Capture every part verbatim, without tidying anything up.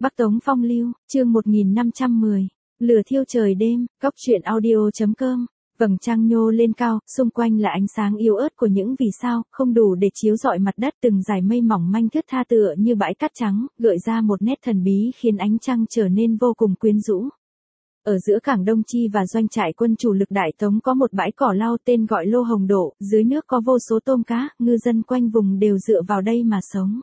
Bắc Tống Phong Lưu, chương một nghìn năm trăm mười. Lửa thiêu trời đêm, góc truyện audio.com. Vầng trăng nhô lên cao, xung quanh là ánh sáng yếu ớt của những vì sao, không đủ để chiếu rọi mặt đất, từng dải mây mỏng manh thướt tha tựa như bãi cát trắng, gợi ra một nét thần bí khiến ánh trăng trở nên vô cùng quyến rũ. Ở giữa cảng Đông Chi và doanh trại quân chủ lực Đại Tống có một bãi cỏ lau tên gọi Lô Hồng Độ, dưới nước có vô số tôm cá, ngư dân quanh vùng đều dựa vào đây mà sống.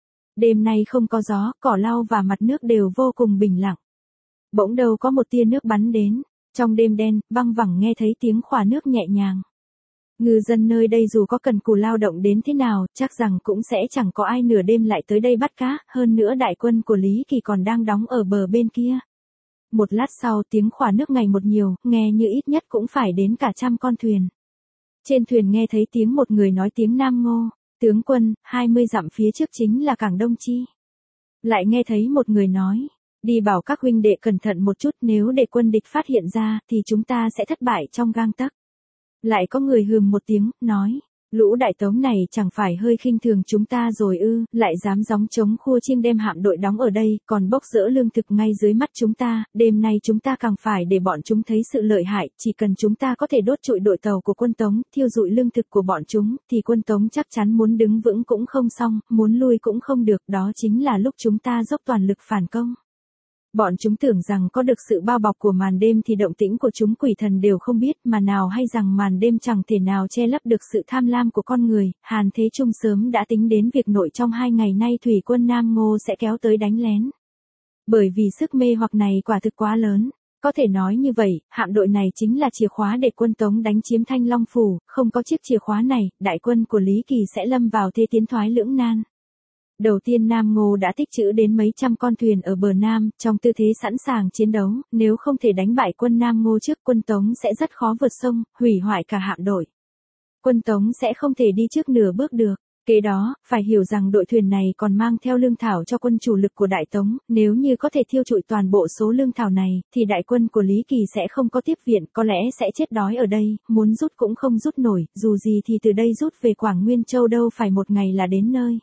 Đêm nay không có gió, cỏ lau và mặt nước đều vô cùng bình lặng. Bỗng đâu có một tia nước bắn đến, trong đêm đen, văng vẳng nghe thấy tiếng khỏa nước nhẹ nhàng. Ngư dân nơi đây dù có cần cù lao động đến thế nào, chắc rằng cũng sẽ chẳng có ai nửa đêm lại tới đây bắt cá, hơn nữa đại quân của Lý Kỳ còn đang đóng ở bờ bên kia. Một lát sau tiếng khỏa nước ngày một nhiều, nghe như ít nhất cũng phải đến cả trăm con thuyền. Trên thuyền nghe thấy tiếng một người nói tiếng Nam Ngô, tướng quân, hai mươi dặm phía trước chính là cảng Đông Chi. Lại nghe thấy một người nói, đi bảo các huynh đệ cẩn thận một chút, nếu để quân địch phát hiện ra, thì chúng ta sẽ thất bại trong gang tấc. Lại có người hừm một tiếng, nói, lũ Đại Tống này chẳng phải hơi khinh thường chúng ta rồi ư, lại dám gióng trống khua chiêng đem hạm đội đóng ở đây, còn bốc dỡ lương thực ngay dưới mắt chúng ta, đêm nay chúng ta càng phải để bọn chúng thấy sự lợi hại, chỉ cần chúng ta có thể đốt trụi đội tàu của quân Tống, thiêu rụi lương thực của bọn chúng, thì quân Tống chắc chắn muốn đứng vững cũng không xong, muốn lui cũng không được, đó chính là lúc chúng ta dốc toàn lực phản công. Bọn chúng tưởng rằng có được sự bao bọc của màn đêm thì động tĩnh của chúng quỷ thần đều không biết, mà nào hay rằng màn đêm chẳng thể nào che lấp được sự tham lam của con người. Hàn Thế Trung sớm đã tính đến việc nội trong hai ngày nay thủy quân Nam Ngô sẽ kéo tới đánh lén. Bởi vì sức mê hoặc này quả thực quá lớn. Có thể nói như vậy, hạm đội này chính là chìa khóa để quân Tống đánh chiếm Thanh Long Phủ, không có chiếc chìa khóa này, đại quân của Lý Kỳ sẽ lâm vào thế tiến thoái lưỡng nan. Đầu tiên Nam Ngô đã tích trữ đến mấy trăm con thuyền ở bờ Nam, trong tư thế sẵn sàng chiến đấu, nếu không thể đánh bại quân Nam Ngô trước, quân Tống sẽ rất khó vượt sông, hủy hoại cả hạm đội. Quân Tống sẽ không thể đi trước nửa bước được. Kế đó, phải hiểu rằng đội thuyền này còn mang theo lương thảo cho quân chủ lực của Đại Tống, nếu như có thể thiêu trụi toàn bộ số lương thảo này, thì đại quân của Lý Kỳ sẽ không có tiếp viện, có lẽ sẽ chết đói ở đây, muốn rút cũng không rút nổi, dù gì thì từ đây rút về Quảng Nguyên Châu đâu phải một ngày là đến nơi.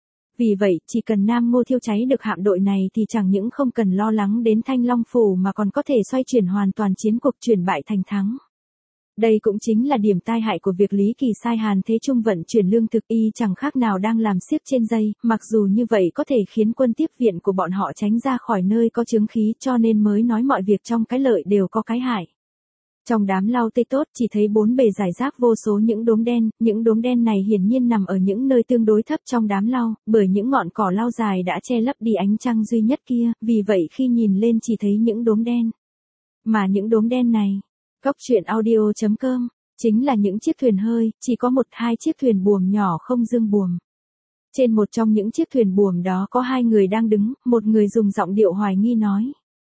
Vì vậy, chỉ cần Nam Ngô thiêu cháy được hạm đội này thì chẳng những không cần lo lắng đến Thanh Long Phủ mà còn có thể xoay chuyển hoàn toàn chiến cuộc, chuyển bại thành thắng. Đây cũng chính là điểm tai hại của việc Lý Kỳ sai Hàn Thế Trung vận chuyển lương thực, y chẳng khác nào đang làm xiếc trên dây, mặc dù như vậy có thể khiến quân tiếp viện của bọn họ tránh ra khỏi nơi có chướng khí, cho nên mới nói mọi việc trong cái lợi đều có cái hại. Trong đám lau tây tốt chỉ thấy bốn bề rải rác vô số những đốm đen, những đốm đen này hiển nhiên nằm ở những nơi tương đối thấp trong đám lau, bởi những ngọn cỏ lau dài đã che lấp đi ánh trăng duy nhất kia, vì vậy khi nhìn lên chỉ thấy những đốm đen. Mà những đốm đen này, góc truyện audio.com, chính là những chiếc thuyền hơi, chỉ có một hai chiếc thuyền buồm nhỏ không dương buồm. Trên một trong những chiếc thuyền buồm đó có hai người đang đứng, một người dùng giọng điệu hoài nghi nói.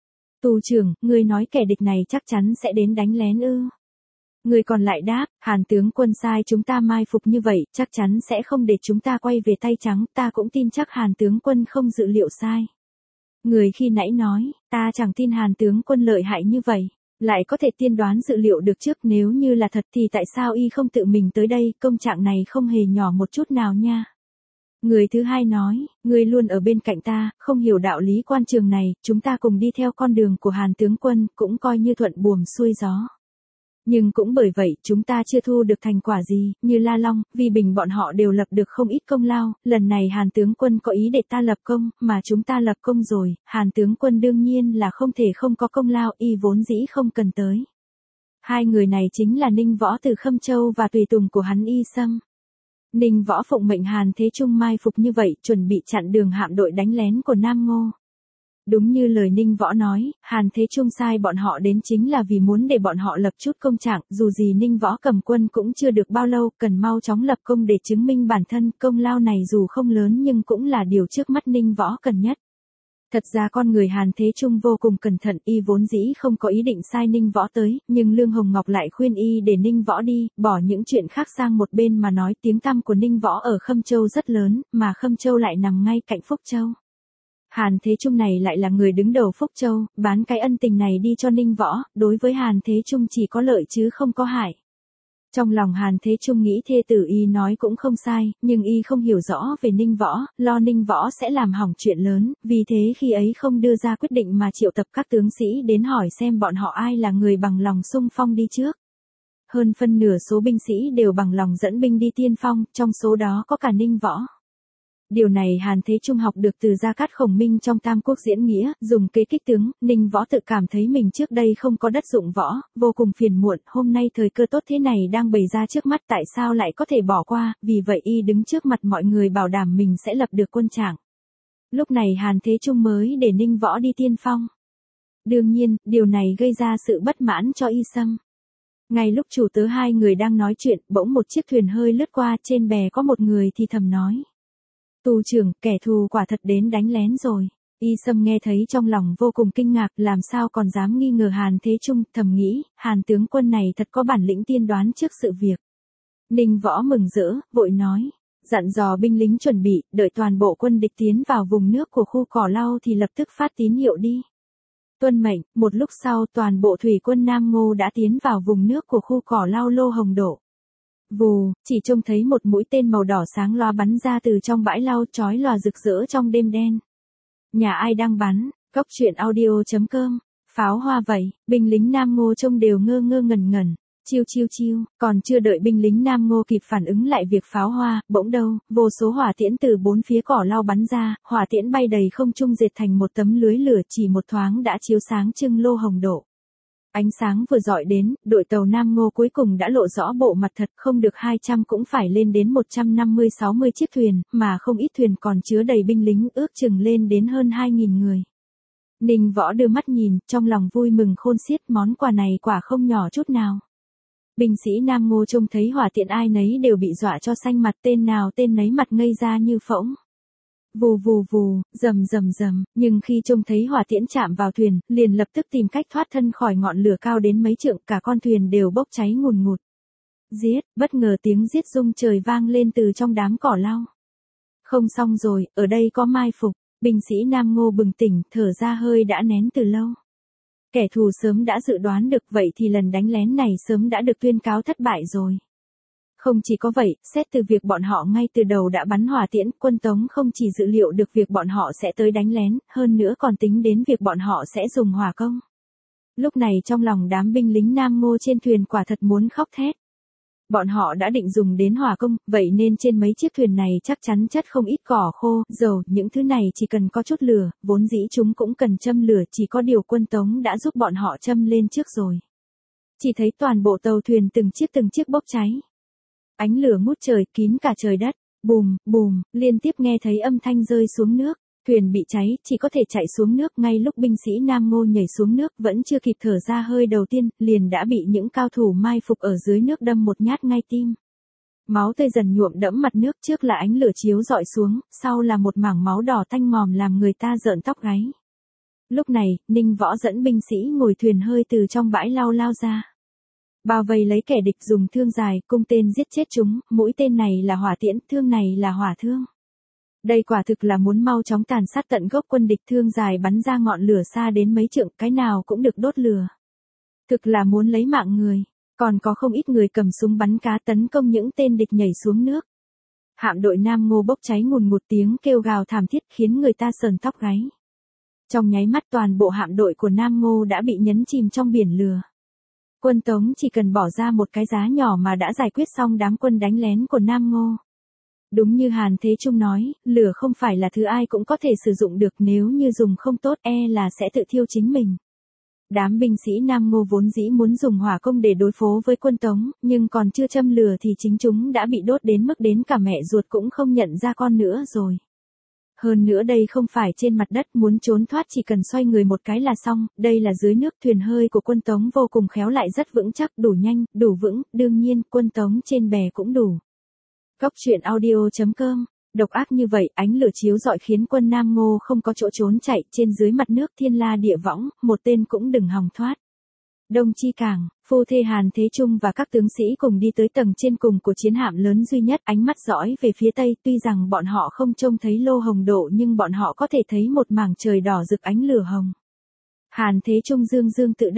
Tù trưởng, ngươi nói kẻ địch này chắc chắn sẽ đến đánh lén ư? Người còn lại đáp, Hàn tướng quân sai chúng ta mai phục như vậy, chắc chắn sẽ không để chúng ta quay về tay trắng, ta cũng tin chắc Hàn tướng quân không dự liệu sai. Người khi nãy nói, ta chẳng tin Hàn tướng quân lợi hại như vậy, lại có thể tiên đoán dự liệu được trước, nếu như là thật thì tại sao y không tự mình tới đây, công trạng này không hề nhỏ một chút nào nha. Người thứ hai nói, ngươi luôn ở bên cạnh ta, không hiểu đạo lý quan trường này, chúng ta cùng đi theo con đường của Hàn tướng quân, cũng coi như thuận buồm xuôi gió. Nhưng cũng bởi vậy, chúng ta chưa thu được thành quả gì, như La Long, vì Bình bọn họ đều lập được không ít công lao, lần này Hàn tướng quân có ý để ta lập công, mà chúng ta lập công rồi, Hàn tướng quân đương nhiên là không thể không có công lao, y vốn dĩ không cần tới. Hai người này chính là Ninh Võ từ Khâm Châu và tùy tùng của hắn Y Sâm. Ninh Võ phụng mệnh Hàn Thế Trung mai phục như vậy, chuẩn bị chặn đường hạm đội đánh lén của Nam Ngô. Đúng như lời Ninh Võ nói, Hàn Thế Trung sai bọn họ đến chính là vì muốn để bọn họ lập chút công trạng, dù gì Ninh Võ cầm quân cũng chưa được bao lâu, cần mau chóng lập công để chứng minh bản thân, công lao này dù không lớn nhưng cũng là điều trước mắt Ninh Võ cần nhất. Thật ra con người Hàn Thế Trung vô cùng cẩn thận, y vốn dĩ không có ý định sai Ninh Võ tới, nhưng Lương Hồng Ngọc lại khuyên y để Ninh Võ đi, bỏ những chuyện khác sang một bên mà nói tiếng tăm của Ninh Võ ở Khâm Châu rất lớn, mà Khâm Châu lại nằm ngay cạnh Phúc Châu. Hàn Thế Trung này lại là người đứng đầu Phúc Châu, bán cái ân tình này đi cho Ninh Võ, đối với Hàn Thế Trung chỉ có lợi chứ không có hại. Trong lòng Hàn Thế Trung nghĩ thê tử y nói cũng không sai, nhưng y không hiểu rõ về Ninh Võ, lo Ninh Võ sẽ làm hỏng chuyện lớn, vì thế khi ấy không đưa ra quyết định mà triệu tập các tướng sĩ đến hỏi xem bọn họ ai là người bằng lòng xung phong đi trước. Hơn phân nửa số binh sĩ đều bằng lòng dẫn binh đi tiên phong, trong số đó có cả Ninh Võ. Điều này Hàn Thế Trung học được từ Gia Cát Khổng Minh trong Tam Quốc diễn nghĩa, dùng kế kích tướng, Ninh Võ tự cảm thấy mình trước đây không có đất dụng võ, vô cùng phiền muộn, hôm nay thời cơ tốt thế này đang bày ra trước mắt tại sao lại có thể bỏ qua, vì vậy y đứng trước mặt mọi người bảo đảm mình sẽ lập được quân trạng. Lúc này Hàn Thế Trung mới để Ninh Võ đi tiên phong. Đương nhiên, điều này gây ra sự bất mãn cho Y Sâm. Ngay lúc chủ tớ hai người đang nói chuyện, bỗng một chiếc thuyền hơi lướt qua, trên bè có một người thì thầm nói. Tù trưởng, kẻ thù quả thật đến đánh lén rồi. Y Sâm nghe thấy trong lòng vô cùng kinh ngạc, làm sao còn dám nghi ngờ Hàn Thế Trung, thầm nghĩ, Hàn tướng quân này thật có bản lĩnh tiên đoán trước sự việc. Ninh Võ mừng rỡ, vội nói, dặn dò binh lính chuẩn bị, đợi toàn bộ quân địch tiến vào vùng nước của khu cỏ lau thì lập tức phát tín hiệu đi. Tuân mệnh, một lúc sau toàn bộ thủy quân Nam Ngô đã tiến vào vùng nước của khu cỏ lau Lô Hồng Độ. Vù, chỉ trông thấy một mũi tên màu đỏ sáng loa bắn ra từ trong bãi lau chói lòa rực rỡ trong đêm đen. Nhà ai đang bắn, góc truyện audio chấm com, pháo hoa vậy, binh lính Nam Ngô trông đều ngơ ngơ ngẩn ngẩn, chiêu chiêu chiêu, còn chưa đợi binh lính Nam Ngô kịp phản ứng lại việc pháo hoa, bỗng đâu, vô số hỏa tiễn từ bốn phía cỏ lau bắn ra, hỏa tiễn bay đầy không trung dệt thành một tấm lưới lửa chỉ một thoáng đã chiếu sáng trưng Lô Hồng Độ. Ánh sáng vừa dọi đến, đội tàu Nam Ngô cuối cùng đã lộ rõ bộ mặt thật, không được hai trăm cũng phải lên đến một trăm năm mươi sáu mươi chiếc thuyền, mà không ít thuyền còn chứa đầy binh lính, ước chừng lên đến hơn hai nghìn người. Ninh Võ đưa mắt nhìn, trong lòng vui mừng khôn xiết, món quà này quả không nhỏ chút nào. Binh sĩ Nam Ngô trông thấy hỏa tiễn ai nấy đều bị dọa cho xanh mặt, tên nào tên nấy mặt ngây ra như phỗng. Vù vù vù, rầm rầm rầm, nhưng khi trông thấy hỏa tiễn chạm vào thuyền, liền lập tức tìm cách thoát thân khỏi ngọn lửa cao đến mấy trượng, cả con thuyền đều bốc cháy ngùn ngụt. Giết, bất ngờ tiếng giết rung trời vang lên từ trong đám cỏ lau. Không xong rồi, ở đây có mai phục, binh sĩ Nam Ngô bừng tỉnh, thở ra hơi đã nén từ lâu. Kẻ thù sớm đã dự đoán được, vậy thì lần đánh lén này sớm đã được tuyên cáo thất bại rồi. Không chỉ có vậy, xét từ việc bọn họ ngay từ đầu đã bắn hỏa tiễn, quân Tống không chỉ dự liệu được việc bọn họ sẽ tới đánh lén, hơn nữa còn tính đến việc bọn họ sẽ dùng hỏa công. Lúc này trong lòng đám binh lính Nam Ngô trên thuyền quả thật muốn khóc thét. Bọn họ đã định dùng đến hỏa công, vậy nên trên mấy chiếc thuyền này chắc chắn chất không ít cỏ khô, dầu, những thứ này chỉ cần có chút lửa, vốn dĩ chúng cũng cần châm lửa, chỉ có điều quân Tống đã giúp bọn họ châm lên trước rồi. Chỉ thấy toàn bộ tàu thuyền từng chiếc từng chiếc bốc cháy. Ánh lửa ngút trời, kín cả trời đất, bùm, bùm, liên tiếp nghe thấy âm thanh rơi xuống nước, thuyền bị cháy, chỉ có thể chạy xuống nước, ngay lúc binh sĩ Nam Ngô nhảy xuống nước vẫn chưa kịp thở ra hơi đầu tiên, liền đã bị những cao thủ mai phục ở dưới nước đâm một nhát ngay tim. Máu tươi dần nhuộm đẫm mặt nước, trước là ánh lửa chiếu rọi xuống, sau là một mảng máu đỏ tanh ngòm làm người ta rợn tóc gáy. Lúc này, Ninh Võ dẫn binh sĩ ngồi thuyền hơi từ trong bãi lau lao ra. Bao vây lấy kẻ địch dùng thương dài, cung tên giết chết chúng, mũi tên này là hỏa tiễn, thương này là hỏa thương. Đây quả thực là muốn mau chóng tàn sát tận gốc quân địch, thương dài bắn ra ngọn lửa xa đến mấy trượng, cái nào cũng được đốt lửa. Thực là muốn lấy mạng người, còn có không ít người cầm súng bắn cá tấn công những tên địch nhảy xuống nước. Hạm đội Nam Ngô bốc cháy ngùn ngụt, tiếng kêu gào thảm thiết khiến người ta sờn tóc gáy. Trong nháy mắt toàn bộ hạm đội của Nam Ngô đã bị nhấn chìm trong biển lửa. Quân Tống chỉ cần bỏ ra một cái giá nhỏ mà đã giải quyết xong đám quân đánh lén của Nam Ngô. Đúng như Hàn Thế Trung nói, lửa không phải là thứ ai cũng có thể sử dụng được, nếu như dùng không tốt e là sẽ tự thiêu chính mình. Đám binh sĩ Nam Ngô vốn dĩ muốn dùng hỏa công để đối phó với quân Tống, nhưng còn chưa châm lửa thì chính chúng đã bị đốt đến mức đến cả mẹ ruột cũng không nhận ra con nữa rồi. Hơn nữa đây không phải trên mặt đất, muốn trốn thoát chỉ cần xoay người một cái là xong, đây là dưới nước, thuyền hơi của quân Tống vô cùng khéo lại rất vững chắc, đủ nhanh, đủ vững, đương nhiên quân Tống trên bè cũng đủ. Góc truyện audio chấm com, độc ác như vậy, ánh lửa chiếu rọi khiến quân Nam Ngô không có chỗ trốn chạy, trên dưới mặt nước thiên la địa võng, một tên cũng đừng hòng thoát. Đông Chi Cảng, phu thê Hàn Thế Trung và các tướng sĩ cùng đi tới tầng trên cùng của chiến hạm lớn duy nhất, ánh mắt dõi về phía tây, tuy rằng bọn họ không trông thấy Lô Hồng Độ nhưng bọn họ có thể thấy một mảng trời đỏ rực ánh lửa hồng. Hàn Thế Trung dương dương tự đắc,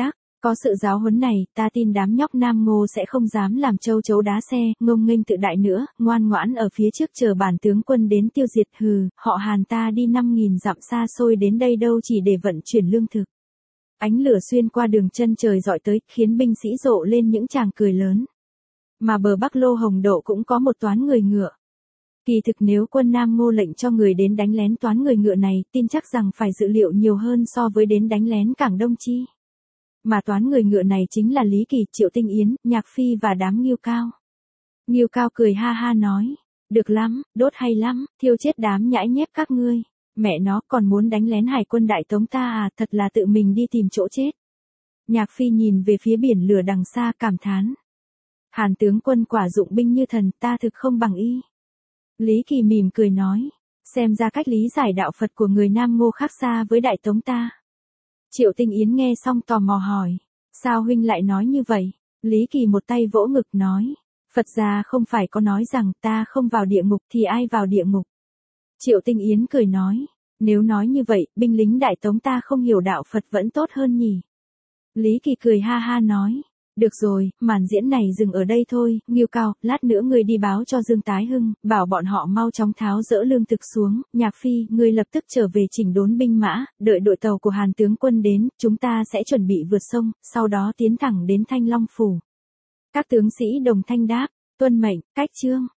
Có sự giáo huấn này, ta tin đám nhóc Nam Ngô sẽ không dám làm châu chấu đá xe, ngông nghênh tự đại nữa, ngoan ngoãn ở phía trước chờ bản tướng quân đến tiêu diệt. Hừ, họ Hàn ta đi năm nghìn dặm xa xôi đến đây đâu chỉ để vận chuyển lương thực. Ánh lửa xuyên qua đường chân trời dọi tới, khiến binh sĩ rộ lên những tràng cười lớn. Mà bờ Bắc Lô Hồng Độ cũng có một toán người ngựa. Kỳ thực nếu quân Nam Ngô lệnh cho người đến đánh lén toán người ngựa này, tin chắc rằng phải dự liệu nhiều hơn so với đến đánh lén cảng Đông Chi. Mà toán người ngựa này chính là Lý Kỳ, Triệu Tinh Yến, Nhạc Phi và đám Ngưu Cao. Ngưu Cao cười ha ha nói, được lắm, đốt hay lắm, thiêu chết đám nhãi nhép các ngươi. Mẹ nó còn muốn đánh lén hải quân Đại Tống ta à, thật là tự mình đi tìm chỗ chết. Nhạc Phi nhìn về phía biển lửa đằng xa cảm thán. Hàn tướng quân quả dụng binh như thần, ta thực không bằng y. Lý Kỳ mỉm cười nói, xem ra cách lý giải đạo Phật của người Nam Ngô khác xa với Đại Tống ta. Triệu Tinh Yến nghe xong tò mò hỏi, sao huynh lại nói như vậy? Lý Kỳ một tay vỗ ngực nói, Phật gia không phải có nói rằng ta không vào địa ngục thì ai vào địa ngục. Triệu Tinh Yến cười nói, nếu nói như vậy, binh lính Đại Tống ta không hiểu đạo Phật vẫn tốt hơn nhỉ. Lý Kỳ cười ha ha nói, được rồi, màn diễn này dừng ở đây thôi. Ngưu Cao, lát nữa ngươi đi báo cho Dương Tái Hưng, bảo bọn họ mau chóng tháo dỡ lương thực xuống. Nhạc Phi, ngươi lập tức trở về chỉnh đốn binh mã, đợi đội tàu của Hàn tướng quân đến, chúng ta sẽ chuẩn bị vượt sông, sau đó tiến thẳng đến Thanh Long Phủ. Các tướng sĩ đồng thanh đáp, tuân mệnh, cách chương.